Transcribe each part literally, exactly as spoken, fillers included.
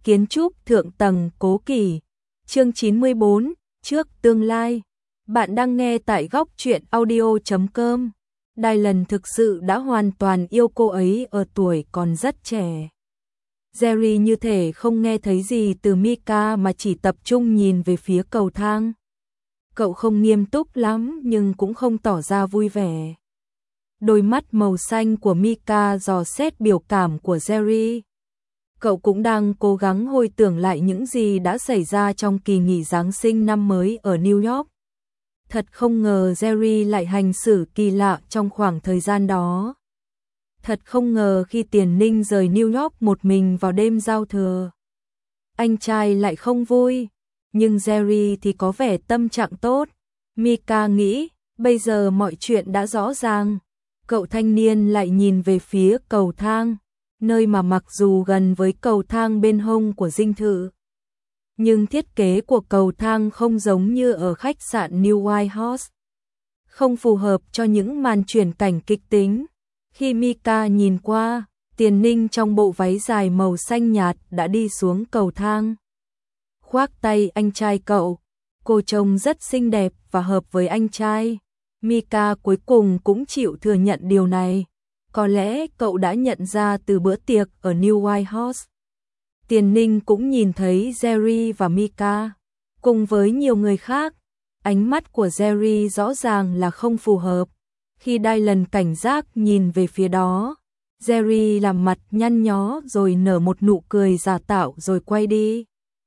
kiến trúc thượng tầng cố kỳ. Chương chín mươi bốn, trước tương lai. Bạn đang nghe tại góc truyện audio chấm com. Dylan thực sự đã hoàn toàn yêu cô ấy ở tuổi còn rất trẻ. Jerry như thể không nghe thấy gì từ Mika mà chỉ tập trung nhìn về phía cầu thang. Cậu không nghiêm túc lắm nhưng cũng không tỏ ra vui vẻ. Đôi mắt màu xanh của Mika dò xét biểu cảm của Jerry. Cậu cũng đang cố gắng hồi tưởng lại những gì đã xảy ra trong kỳ nghỉ Giáng sinh năm mới ở New York. Thật không ngờ Jerry lại hành xử kỳ lạ trong khoảng thời gian đó. Thật không ngờ khi Tiền Ninh rời New York một mình vào đêm giao thừa. Anh trai lại không vui, nhưng Jerry thì có vẻ tâm trạng tốt. Mika nghĩ, bây giờ mọi chuyện đã rõ ràng. Cậu thanh niên lại nhìn về phía cầu thang, nơi mà mặc dù gần với cầu thang bên hông của dinh thự, nhưng thiết kế của cầu thang không giống như ở khách sạn New White House, không phù hợp cho những màn chuyển cảnh kịch tính. Khi Mika nhìn qua, Tiền Ninh trong bộ váy dài màu xanh nhạt đã đi xuống cầu thang. Khoác tay anh trai cậu, cô trông rất xinh đẹp và hợp với anh trai. Mika cuối cùng cũng chịu thừa nhận điều này. Có lẽ cậu đã nhận ra từ bữa tiệc ở New White House. Tiền Ninh cũng nhìn thấy Jerry và Mika, cùng với nhiều người khác. Ánh mắt của Jerry rõ ràng là không phù hợp. Khi Dylan cảnh giác nhìn về phía đó, Jerry làm mặt nhăn nhó rồi nở một nụ cười giả tạo rồi quay đi.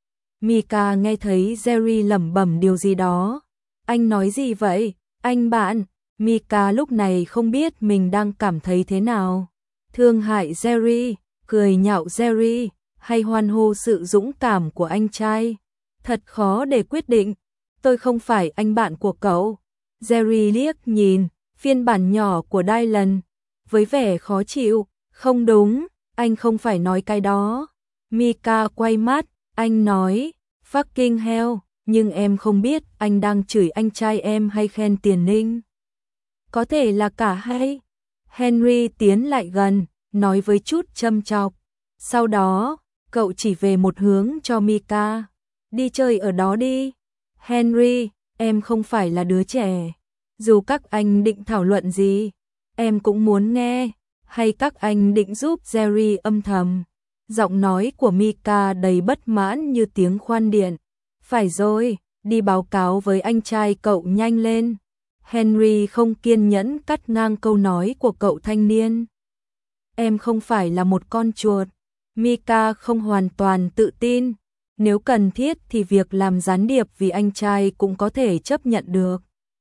Mika nghe thấy Jerry lẩm bẩm điều gì đó. Anh nói gì vậy, anh bạn? Mika lúc này không biết mình đang cảm thấy thế nào. Thương hại Jerry, cười nhạo Jerry, hay hoan hô sự dũng cảm của anh trai. Thật khó để quyết định. Tôi không phải anh bạn của cậu. Jerry liếc nhìn phiên bản nhỏ của Dylan với vẻ khó chịu. Không đúng, anh không phải nói cái đó. Mika quay mắt, anh nói, fucking hell, nhưng em không biết anh đang chửi anh trai em hay khen Tiền Ninh. Có thể là cả hai. Henry tiến lại gần, nói với chút châm chọc. Sau đó, cậu chỉ về một hướng cho Mika. Đi chơi ở đó đi. Henry, em không phải là đứa trẻ. Dù các anh định thảo luận gì, em cũng muốn nghe. Hay các anh định giúp Jerry âm thầm. Giọng nói của Mika đầy bất mãn như tiếng khoan điện. Phải rồi, đi báo cáo với anh trai cậu nhanh lên. Henry không kiên nhẫn cắt ngang câu nói của cậu thanh niên. Em không phải là một con chuột. Mika không hoàn toàn tự tin. Nếu cần thiết thì việc làm gián điệp vì anh trai cũng có thể chấp nhận được.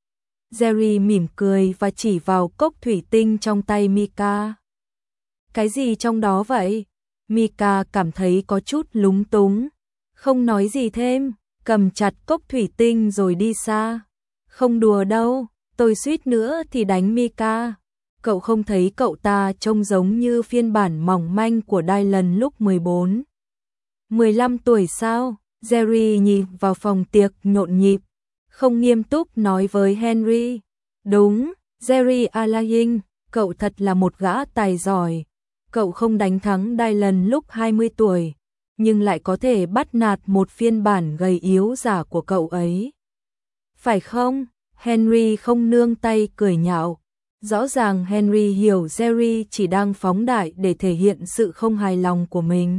Jerry mỉm cười và chỉ vào cốc thủy tinh trong tay Mika. Cái gì trong đó vậy? Mika cảm thấy có chút lúng túng. Không nói gì thêm, cầm chặt cốc thủy tinh rồi đi xa. Không đùa đâu, tôi suýt nữa thì đánh Mika. Cậu không thấy cậu ta trông giống như phiên bản mỏng manh của Dylan lúc mười bốn, mười lăm tuổi sao? Jerry nhìn vào phòng tiệc nhộn nhịp, không nghiêm túc nói với Henry. Đúng, Jerry Alain, cậu thật là một gã tài giỏi. Cậu không đánh thắng Dylan lúc hai mươi tuổi, nhưng lại có thể bắt nạt một phiên bản gầy yếu giả của cậu ấy. Phải không? Henry không nương tay cười nhạo. Rõ ràng Henry hiểu Jerry chỉ đang phóng đại để thể hiện sự không hài lòng của mình.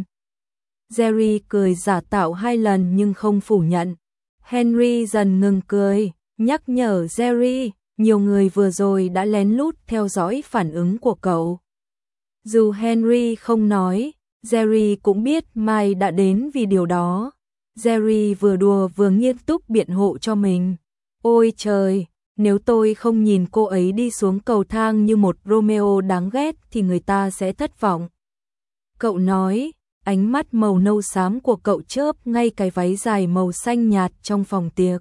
Jerry cười giả tạo hai lần nhưng không phủ nhận. Henry dần ngừng cười, nhắc nhở Jerry, nhiều người vừa rồi đã lén lút theo dõi phản ứng của cậu. Dù Henry không nói, Jerry cũng biết Mai đã đến vì điều đó. Jerry vừa đùa vừa nghiêm túc biện hộ cho mình. Ôi trời, nếu tôi không nhìn cô ấy đi xuống cầu thang như một Romeo đáng ghét thì người ta sẽ thất vọng. Cậu nói, ánh mắt màu nâu xám của cậu chớp ngay cái váy dài màu xanh nhạt trong phòng tiệc.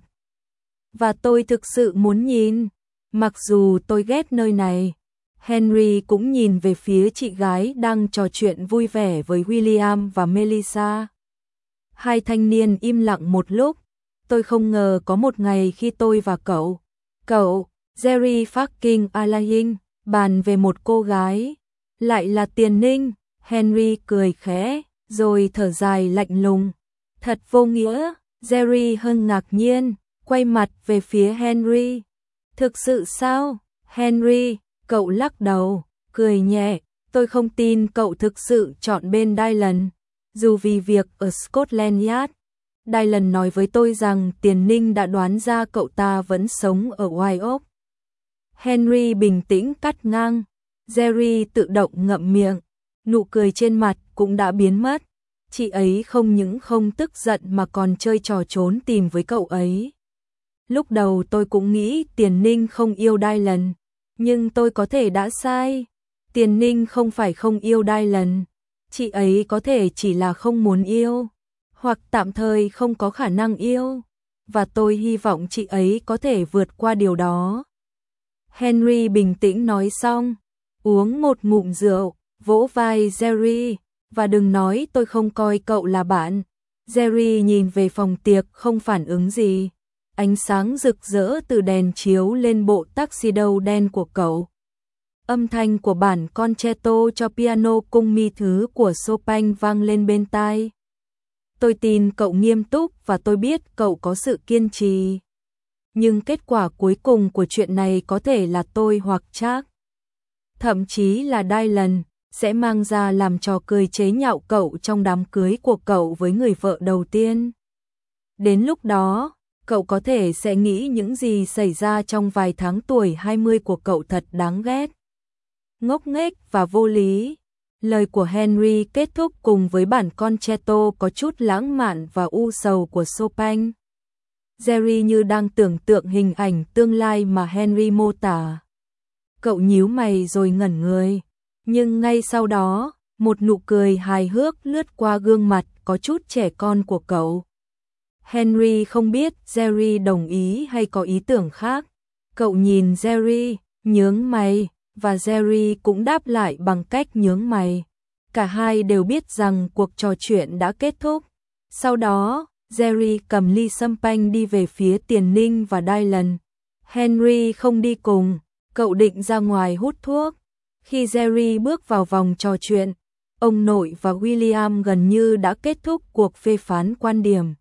Và tôi thực sự muốn nhìn, mặc dù tôi ghét nơi này. Henry cũng nhìn về phía chị gái đang trò chuyện vui vẻ với William và Melissa. Hai thanh niên im lặng một lúc. Tôi không ngờ có một ngày khi tôi và cậu, cậu, Jerry fucking Alain, bàn về một cô gái. Lại là Tiền Ninh. Henry cười khẽ, rồi thở dài lạnh lùng. Thật vô nghĩa, Jerry hơn ngạc nhiên, quay mặt về phía Henry. Thực sự sao? Henry, cậu lắc đầu, cười nhẹ, tôi không tin cậu thực sự chọn bên Dylan. Dù vì việc ở Scotland Yard, Dylan nói với tôi rằng Tiền Ninh đã đoán ra cậu ta vẫn sống ở White Oak. Henry bình tĩnh cắt ngang. Jerry tự động ngậm miệng, nụ cười trên mặt cũng đã biến mất. Chị ấy không những không tức giận mà còn chơi trò trốn tìm với cậu ấy. Lúc đầu tôi cũng nghĩ Tiền Ninh không yêu Dylan, nhưng tôi có thể đã sai. Tiền Ninh không phải không yêu Dylan, chị ấy có thể chỉ là không muốn yêu, hoặc tạm thời không có khả năng yêu, và tôi hy vọng chị ấy có thể vượt qua điều đó. Henry bình tĩnh nói xong, uống một ngụm rượu, vỗ vai Jerry, và đừng nói tôi không coi cậu là bạn. Jerry nhìn về phòng tiệc không phản ứng gì. Ánh sáng rực rỡ từ đèn chiếu lên bộ tuxedo đen của cậu. Âm thanh của bản concerto cho piano cung mi thứ của Chopin vang lên bên tai. Tôi tin cậu nghiêm túc và tôi biết cậu có sự kiên trì. Nhưng kết quả cuối cùng của chuyện này có thể là tôi hoặc Jack, thậm chí là Dylan, sẽ mang ra làm trò cười chế nhạo cậu trong đám cưới của cậu với người vợ đầu tiên. Đến lúc đó, cậu có thể sẽ nghĩ những gì xảy ra trong vài tháng tuổi hai mươi của cậu thật đáng ghét, ngốc nghếch và vô lý. Lời của Henry kết thúc cùng với bản concerto có chút lãng mạn và u sầu của Chopin. Jerry như đang tưởng tượng hình ảnh tương lai mà Henry mô tả. Cậu nhíu mày rồi ngẩn người, nhưng ngay sau đó, một nụ cười hài hước lướt qua gương mặt có chút trẻ con của cậu. Henry không biết Jerry đồng ý hay có ý tưởng khác. Cậu nhìn Jerry, nhướng mày, và Jerry cũng đáp lại bằng cách nhướng mày. Cả hai đều biết rằng cuộc trò chuyện đã kết thúc. Sau đó, Jerry cầm ly champagne đi về phía Tiền Ninh và Dylan. Henry không đi cùng, cậu định ra ngoài hút thuốc. Khi Jerry bước vào vòng trò chuyện, ông nội và William gần như đã kết thúc cuộc phê phán quan điểm.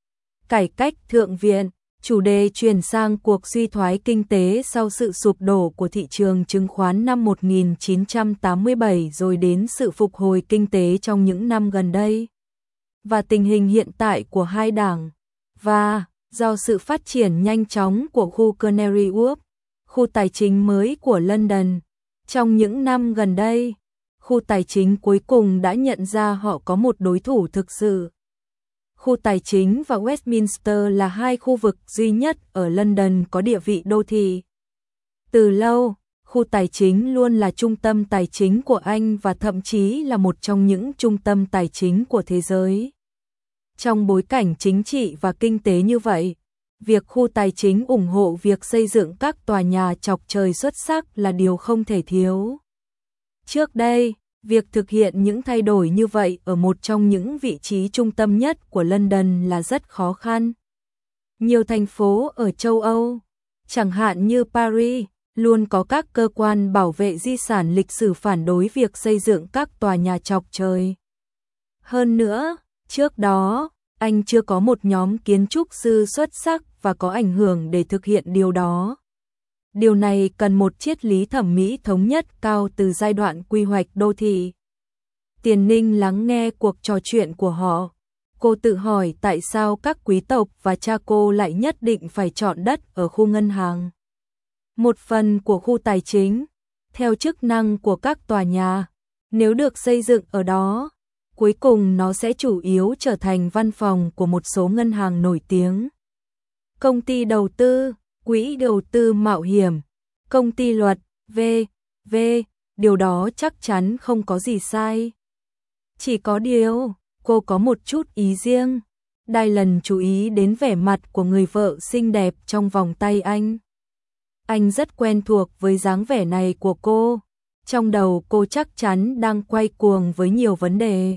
Cải cách Thượng viện, chủ đề chuyển sang cuộc suy thoái kinh tế sau sự sụp đổ của thị trường chứng khoán năm một nghìn chín trăm tám mươi bảy rồi đến sự phục hồi kinh tế trong những năm gần đây. Và tình hình hiện tại của hai đảng. Và, do sự phát triển nhanh chóng của khu Canary Wharf, khu tài chính mới của London, trong những năm gần đây, khu tài chính cuối cùng đã nhận ra họ có một đối thủ thực sự. Khu tài chính và Westminster là hai khu vực duy nhất ở London có địa vị đô thị. Từ lâu, khu tài chính luôn là trung tâm tài chính của Anh và thậm chí là một trong những trung tâm tài chính của thế giới. Trong bối cảnh chính trị và kinh tế như vậy, việc khu tài chính ủng hộ việc xây dựng các tòa nhà chọc trời xuất sắc là điều không thể thiếu. Trước đây, việc thực hiện những thay đổi như vậy ở một trong những vị trí trung tâm nhất của London là rất khó khăn. Nhiều thành phố ở châu Âu, chẳng hạn như Paris, luôn có các cơ quan bảo vệ di sản lịch sử phản đối việc xây dựng các tòa nhà chọc trời. Hơn nữa, trước đó, Anh chưa có một nhóm kiến trúc sư xuất sắc và có ảnh hưởng để thực hiện điều đó. Điều này cần một triết lý thẩm mỹ thống nhất cao từ giai đoạn quy hoạch đô thị. Tiền Ninh lắng nghe cuộc trò chuyện của họ. Cô tự hỏi tại sao các quý tộc và cha cô lại nhất định phải chọn đất ở khu ngân hàng. Một phần của khu tài chính, theo chức năng của các tòa nhà, nếu được xây dựng ở đó, cuối cùng nó sẽ chủ yếu trở thành văn phòng của một số ngân hàng nổi tiếng. Công ty đầu tư, quỹ đầu tư mạo hiểm, công ty luật, vân vân, điều đó chắc chắn không có gì sai. Chỉ có điều, cô có một chút ý riêng. Dylan chú ý đến vẻ mặt của người vợ xinh đẹp trong vòng tay anh. Anh rất quen thuộc với dáng vẻ này của cô. Trong đầu cô chắc chắn đang quay cuồng với nhiều vấn đề.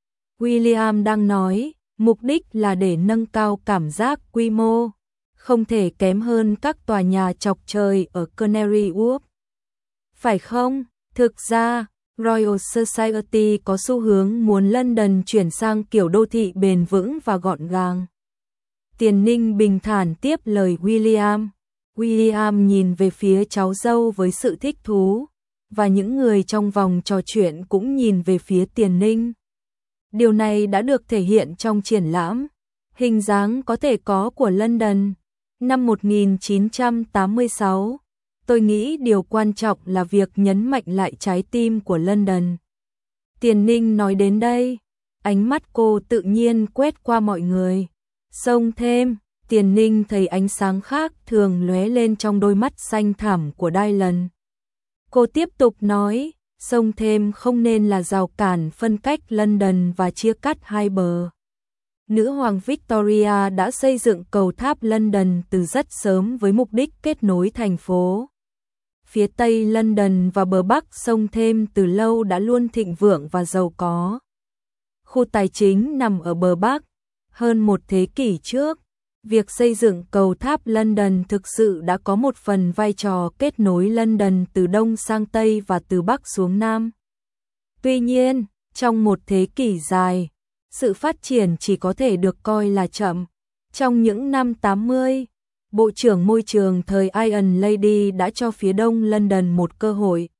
William đang nói, mục đích là để nâng cao cảm giác quy mô, không thể kém hơn các tòa nhà chọc trời ở Canary Wharf. Phải không? Thực ra, Royal Society có xu hướng muốn London chuyển sang kiểu đô thị bền vững và gọn gàng. Tiền Ninh bình thản tiếp lời William. William nhìn về phía cháu dâu với sự thích thú, và những người trong vòng trò chuyện cũng nhìn về phía Tiền Ninh. Điều này đã được thể hiện trong triển lãm Hình dáng có thể có của London năm một nghìn chín trăm tám mươi sáu. Tôi nghĩ điều quan trọng là việc nhấn mạnh lại trái tim của London. Tiền Ninh nói đến đây, ánh mắt cô tự nhiên quét qua mọi người. Xông thêm, Tiền Ninh thấy ánh sáng khác thường lóe lên trong đôi mắt xanh thẳm của Dylan. Cô tiếp tục nói, xông thêm không nên là rào cản phân cách London và chia cắt hai bờ. Nữ hoàng Victoria đã xây dựng cầu tháp London từ rất sớm với mục đích kết nối thành phố. Phía Tây London và bờ Bắc sông Thêm từ lâu đã luôn thịnh vượng và giàu có. Khu tài chính nằm ở bờ Bắc. Hơn một thế kỷ trước, việc xây dựng cầu tháp London thực sự đã có một phần vai trò kết nối London từ Đông sang Tây và từ Bắc xuống Nam. Tuy nhiên, trong một thế kỷ dài, sự phát triển chỉ có thể được coi là chậm. Trong những năm tám mươi, Bộ trưởng Môi trường thời Iron Lady đã cho phía Đông London một cơ hội.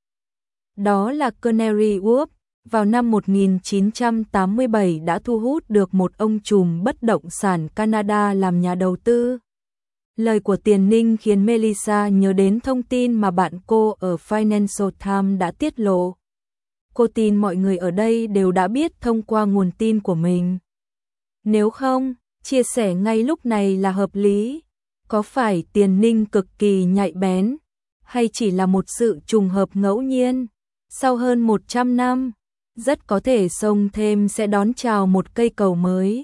Đó là Canary Wharf, vào năm một nghìn chín trăm tám mươi bảy đã thu hút được một ông trùm bất động sản Canada làm nhà đầu tư. Lời của Tiền Ninh khiến Melissa nhớ đến thông tin mà bạn cô ở Financial Times đã tiết lộ. Cô tin mọi người ở đây đều đã biết thông qua nguồn tin của mình. Nếu không, chia sẻ ngay lúc này là hợp lý. Có phải Tiền Ninh cực kỳ nhạy bén, hay chỉ là một sự trùng hợp ngẫu nhiên? Sau hơn một trăm năm, rất có thể sông Thêm sẽ đón chào một cây cầu mới.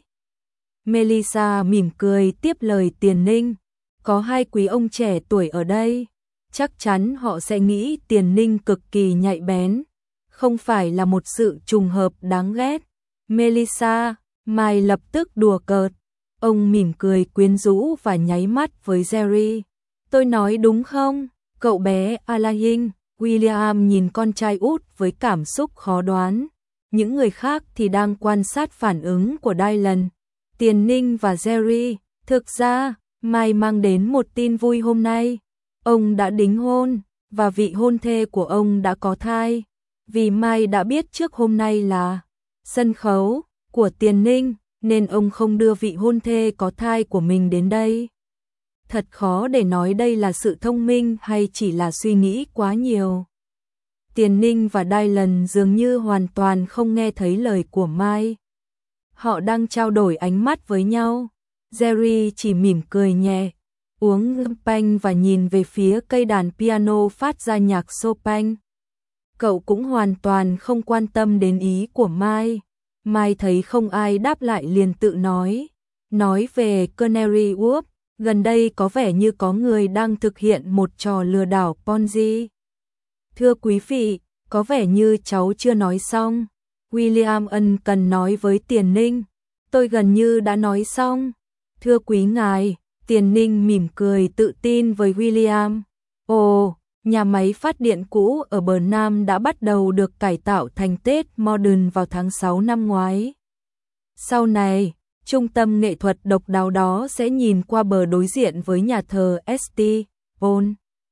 Melissa mỉm cười tiếp lời Tiền Ninh. Có hai quý ông trẻ tuổi ở đây, chắc chắn họ sẽ nghĩ Tiền Ninh cực kỳ nhạy bén. Không phải là một sự trùng hợp đáng ghét. Melissa, Mai lập tức đùa cợt. Ông mỉm cười quyến rũ và nháy mắt với Jerry. Tôi nói đúng không, cậu bé Alain? William nhìn con trai út với cảm xúc khó đoán. Những người khác thì đang quan sát phản ứng của Dylan, Tiền Ninh và Jerry. Thực ra, Mai mang đến một tin vui hôm nay. Ông đã đính hôn, và vị hôn thê của ông đã có thai. Vì Mai đã biết trước hôm nay là sân khấu của Tiền Ninh, nên ông không đưa vị hôn thê có thai của mình đến đây. Thật khó để nói đây là sự thông minh hay chỉ là suy nghĩ quá nhiều. Tiền Ninh và Dylan dường như hoàn toàn không nghe thấy lời của Mai. Họ đang trao đổi ánh mắt với nhau. Jerry chỉ mỉm cười nhẹ, uống champagne và nhìn về phía cây đàn piano phát ra nhạc Chopin. Cậu cũng hoàn toàn không quan tâm đến ý của Mai. Mai thấy không ai đáp lại liền tự nói. Nói về Canary Wharf, gần đây có vẻ như có người đang thực hiện một trò lừa đảo Ponzi. Thưa quý vị, có vẻ như cháu chưa nói xong. William ân cần nói với Tiền Ninh. Tôi gần như đã nói xong. Thưa quý ngài, Tiền Ninh mỉm cười tự tin với William. Ồ, nhà máy phát điện cũ ở bờ Nam đã bắt đầu được cải tạo thành Tate Modern vào tháng sáu năm ngoái. Sau này, trung tâm nghệ thuật độc đáo đó sẽ nhìn qua bờ đối diện với nhà thờ St. Paul.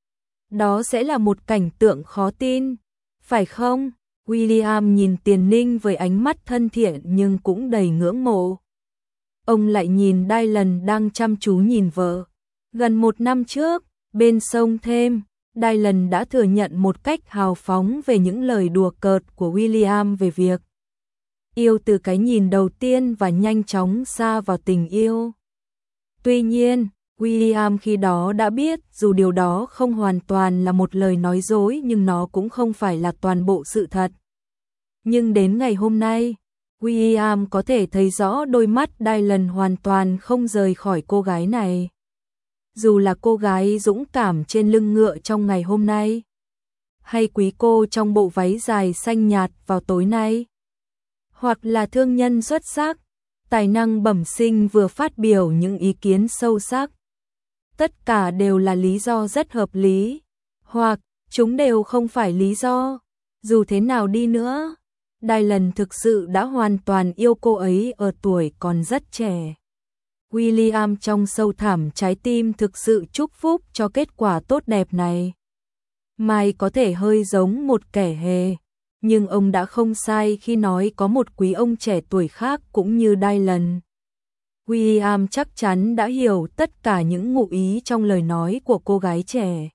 Đó sẽ là một cảnh tượng khó tin, phải không? William nhìn Tiền Ninh với ánh mắt thân thiện nhưng cũng đầy ngưỡng mộ. Ông lại nhìn Dylan đang chăm chú nhìn vợ. Gần một năm trước, bên sông Thêm, Dylan đã thừa nhận một cách hào phóng về những lời đùa cợt của William về việc yêu từ cái nhìn đầu tiên và nhanh chóng sa vào tình yêu. Tuy nhiên, William khi đó đã biết dù điều đó không hoàn toàn là một lời nói dối nhưng nó cũng không phải là toàn bộ sự thật. Nhưng đến ngày hôm nay, William có thể thấy rõ đôi mắt Dylan hoàn toàn không rời khỏi cô gái này. Dù là cô gái dũng cảm trên lưng ngựa trong ngày hôm nay, hay quý cô trong bộ váy dài xanh nhạt vào tối nay, hoặc là thương nhân xuất sắc, tài năng bẩm sinh vừa phát biểu những ý kiến sâu sắc. Tất cả đều là lý do rất hợp lý, hoặc chúng đều không phải lý do. Dù thế nào đi nữa, Dylan thực sự đã hoàn toàn yêu cô ấy ở tuổi còn rất trẻ. William trong sâu thẳm trái tim thực sự chúc phúc cho kết quả tốt đẹp này. Mai có thể hơi giống một kẻ hề, nhưng ông đã không sai khi nói có một quý ông trẻ tuổi khác cũng như Dylan. William chắc chắn đã hiểu tất cả những ngụ ý trong lời nói của cô gái trẻ.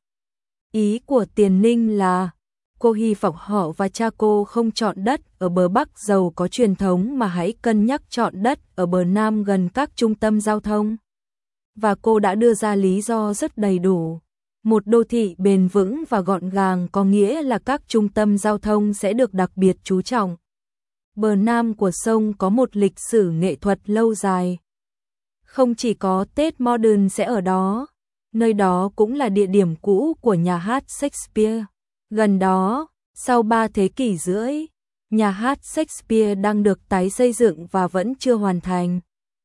Ý của Tiền Ninh là, cô hy vọng họ và cha cô không chọn đất ở bờ Bắc giàu có truyền thống mà hãy cân nhắc chọn đất ở bờ Nam gần các trung tâm giao thông. Và cô đã đưa ra lý do rất đầy đủ. Một đô thị bền vững và gọn gàng có nghĩa là các trung tâm giao thông sẽ được đặc biệt chú trọng. Bờ Nam của sông có một lịch sử nghệ thuật lâu dài. Không chỉ có Tate Modern sẽ ở đó, nơi đó cũng là địa điểm cũ của nhà hát Shakespeare. Gần đó, sau ba thế kỷ rưỡi, nhà hát Shakespeare đang được tái xây dựng và vẫn chưa hoàn thành.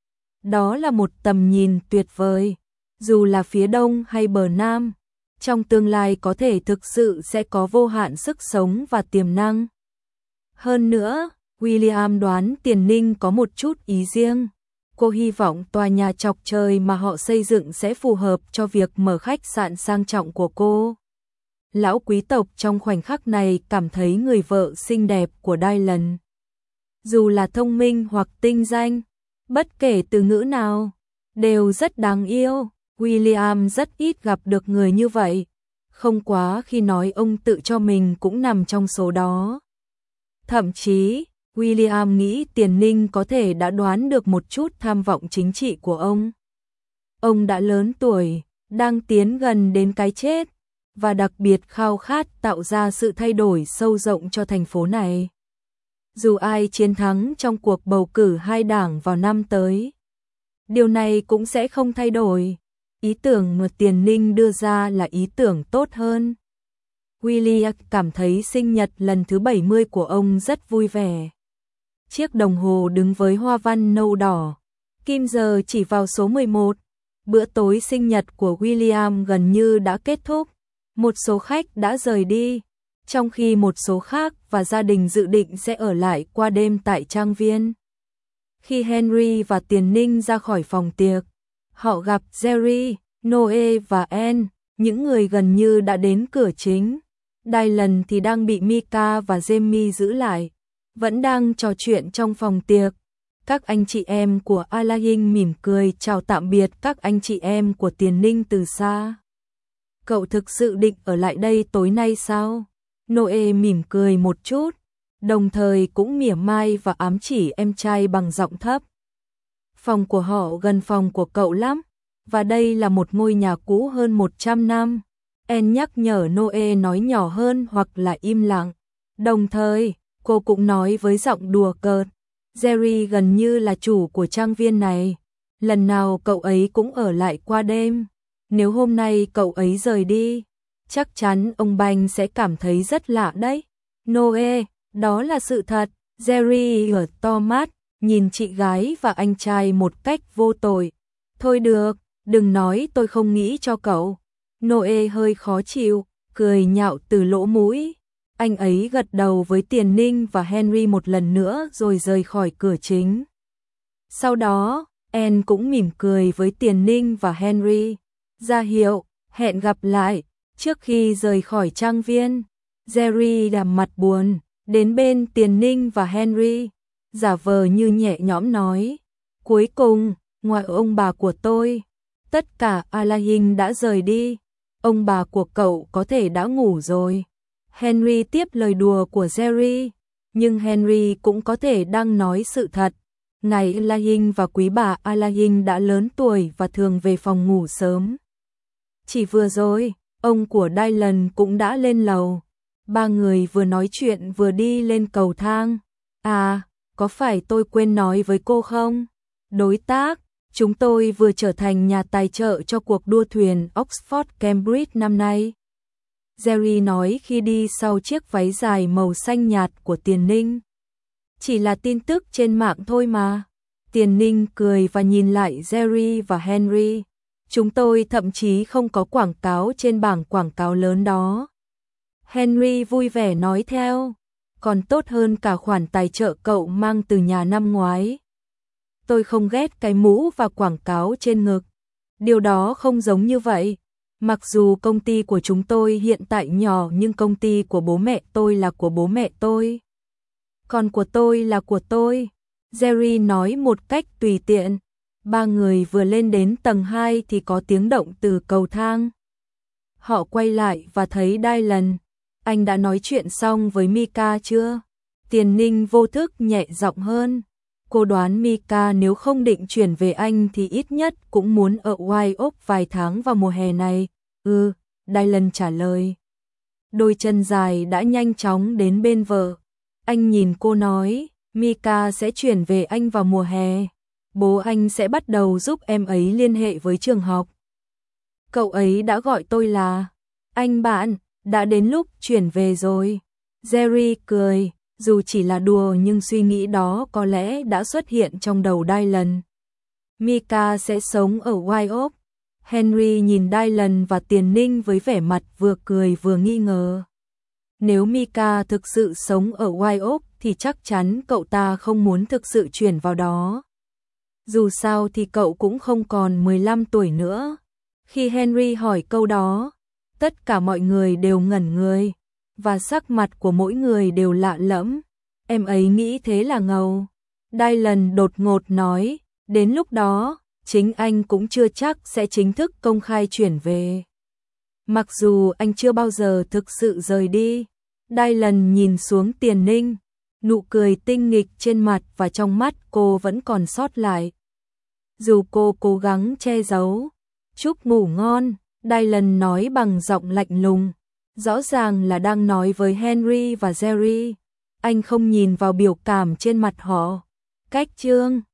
Đó là một tầm nhìn tuyệt vời, dù là phía đông hay bờ Nam, trong tương lai có thể thực sự sẽ có vô hạn sức sống và tiềm năng. Hơn nữa, William đoán Tiền Ninh có một chút ý riêng. Cô hy vọng tòa nhà chọc trời mà họ xây dựng sẽ phù hợp cho việc mở khách sạn sang trọng của cô. Lão quý tộc trong khoảnh khắc này cảm thấy người vợ xinh đẹp của Dylan. Dù là thông minh hoặc tinh danh, bất kể từ ngữ nào, đều rất đáng yêu. William rất ít gặp được người như vậy, không quá khi nói ông tự cho mình cũng nằm trong số đó. Thậm chí, William nghĩ Tiền Ninh có thể đã đoán được một chút tham vọng chính trị của ông. Ông đã lớn tuổi, đang tiến gần đến cái chết, và đặc biệt khao khát tạo ra sự thay đổi sâu rộng cho thành phố này. Dù ai chiến thắng trong cuộc bầu cử hai đảng vào năm tới, điều này cũng sẽ không thay đổi. Ý tưởng mà Tiền Ninh đưa ra là ý tưởng tốt hơn. William cảm thấy sinh nhật lần thứ bảy mươi của ông rất vui vẻ. Chiếc đồng hồ đứng với hoa văn nâu đỏ, kim giờ chỉ vào số mười một. Bữa tối sinh nhật của William gần như đã kết thúc. Một số khách đã rời đi, trong khi một số khác và gia đình dự định sẽ ở lại qua đêm tại trang viên. Khi Henry và Tiền Ninh ra khỏi phòng tiệc, họ gặp Jerry, Noe và Anne, những người gần như đã đến cửa chính. Dylan thì đang bị Mika và Jamie giữ lại, vẫn đang trò chuyện trong phòng tiệc. Các anh chị em của Alain mỉm cười chào tạm biệt các anh chị em của Tiền Ninh từ xa. Cậu thực sự định ở lại đây tối nay sao? Noe mỉm cười một chút, đồng thời cũng mỉa mai và ám chỉ em trai bằng giọng thấp. Phòng của họ gần phòng của cậu lắm, và đây là một ngôi nhà cũ hơn một trăm năm. Anne nhắc nhở Noe nói nhỏ hơn hoặc là im lặng. Đồng thời, cô cũng nói với giọng đùa cợt, Jerry gần như là chủ của trang viên này. Lần nào cậu ấy cũng ở lại qua đêm. Nếu hôm nay cậu ấy rời đi, chắc chắn ông Banh sẽ cảm thấy rất lạ đấy. Noe, đó là sự thật. Jerry ở to mắt, nhìn chị gái và anh trai một cách vô tội. Thôi được, đừng nói tôi không nghĩ cho cậu. Noe hơi khó chịu, cười nhạo từ lỗ mũi. Anh ấy gật đầu với Tiền Ninh và Henry một lần nữa rồi rời khỏi cửa chính. Sau đó, Anne cũng mỉm cười với Tiền Ninh và Henry. Ra hiệu, hẹn gặp lại. Trước khi rời khỏi trang viên, Jerry làm mặt buồn, đến bên Tiền Ninh và Henry, giả vờ như nhẹ nhõm nói. Cuối cùng, ngoài ông bà của tôi, tất cả Alain đã rời đi. Ông bà của cậu có thể đã ngủ rồi. Henry tiếp lời đùa của Jerry, nhưng Henry cũng có thể đang nói sự thật. Ngài Alain và quý bà Alain đã lớn tuổi và thường về phòng ngủ sớm. Chỉ vừa rồi, ông của Dylan cũng đã lên lầu. Ba người vừa nói chuyện vừa đi lên cầu thang. À, có phải tôi quên nói với cô không? Đối tác, chúng tôi vừa trở thành nhà tài trợ cho cuộc đua thuyền Oxford-Cambridge năm nay. Jerry nói khi đi sau chiếc váy dài màu xanh nhạt của Tiền Ninh. Chỉ là tin tức trên mạng thôi mà. Tiền Ninh cười và nhìn lại Jerry và Henry. Chúng tôi thậm chí không có quảng cáo trên bảng quảng cáo lớn đó. Henry vui vẻ nói theo, còn tốt hơn cả khoản tài trợ cậu mang từ nhà năm ngoái. Tôi không ghét cái mũ và quảng cáo trên ngực. Điều đó không giống như vậy. Mặc dù công ty của chúng tôi hiện tại nhỏ nhưng công ty của bố mẹ tôi là của bố mẹ tôi. Còn của tôi là của tôi. Jerry nói một cách tùy tiện. Ba người vừa lên đến tầng hai thì có tiếng động từ cầu thang. Họ quay lại và thấy Dylan. Anh đã nói chuyện xong với Mika chưa? Tiền Ninh vô thức nhẹ giọng hơn. Cô đoán Mika nếu không định chuyển về Anh thì ít nhất cũng muốn ở White Oak vài tháng vào mùa hè này. Ừ, Dylan trả lời. Đôi chân dài đã nhanh chóng đến bên vợ. Anh nhìn cô nói, Mika sẽ chuyển về Anh vào mùa hè. Bố anh sẽ bắt đầu giúp em ấy liên hệ với trường học. Cậu ấy đã gọi tôi là anh bạn, đã đến lúc chuyển về rồi. Jerry cười, dù chỉ là đùa nhưng suy nghĩ đó có lẽ đã xuất hiện trong đầu Dylan. Mika sẽ sống ở White Oak. Henry nhìn Dylan và Tiền Ninh với vẻ mặt vừa cười vừa nghi ngờ. Nếu Mika thực sự sống ở White Oak thì chắc chắn cậu ta không muốn thực sự chuyển vào đó. Dù sao thì cậu cũng không còn mười lăm tuổi nữa. Khi Henry hỏi câu đó, tất cả mọi người đều ngẩn người, và sắc mặt của mỗi người đều lạ lẫm. Em ấy nghĩ thế là ngầu. Dylan đột ngột nói, đến lúc đó, chính anh cũng chưa chắc sẽ chính thức công khai chuyển về. Mặc dù anh chưa bao giờ thực sự rời đi. Dylan nhìn xuống Tiền Ninh, nụ cười tinh nghịch trên mặt và trong mắt cô vẫn còn sót lại. Dù cô cố gắng che giấu. Chúc ngủ ngon, Dylan nói bằng giọng lạnh lùng. Rõ ràng là đang nói với Henry và Jerry. Anh không nhìn vào biểu cảm trên mặt họ. Cách chương